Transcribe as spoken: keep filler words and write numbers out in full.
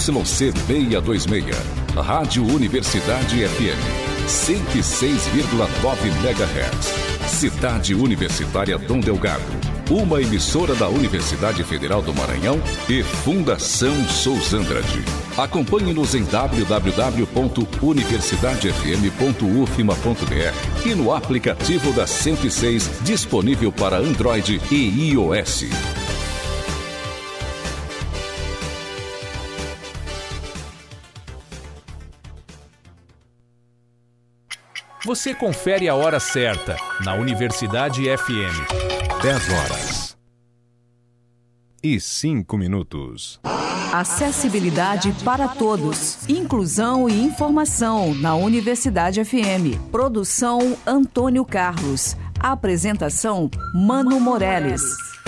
C seiscentos e vinte e seis. Rádio Universidade F M, cento e seis vírgula nove megahertz. Cidade Universitária Dom Delgado, uma emissora da Universidade Federal do Maranhão e Fundação Souza Andrade. Acompanhe-nos em w w w ponto universidade f m ponto u f m a ponto b r e no aplicativo da cento e seis, disponível para Android e iOS. Você confere a hora certa na Universidade F M. dez horas e cinco minutos. Acessibilidade para todos. Inclusão e informação na Universidade F M. Produção Antônio Carlos. Apresentação Mano Morelles.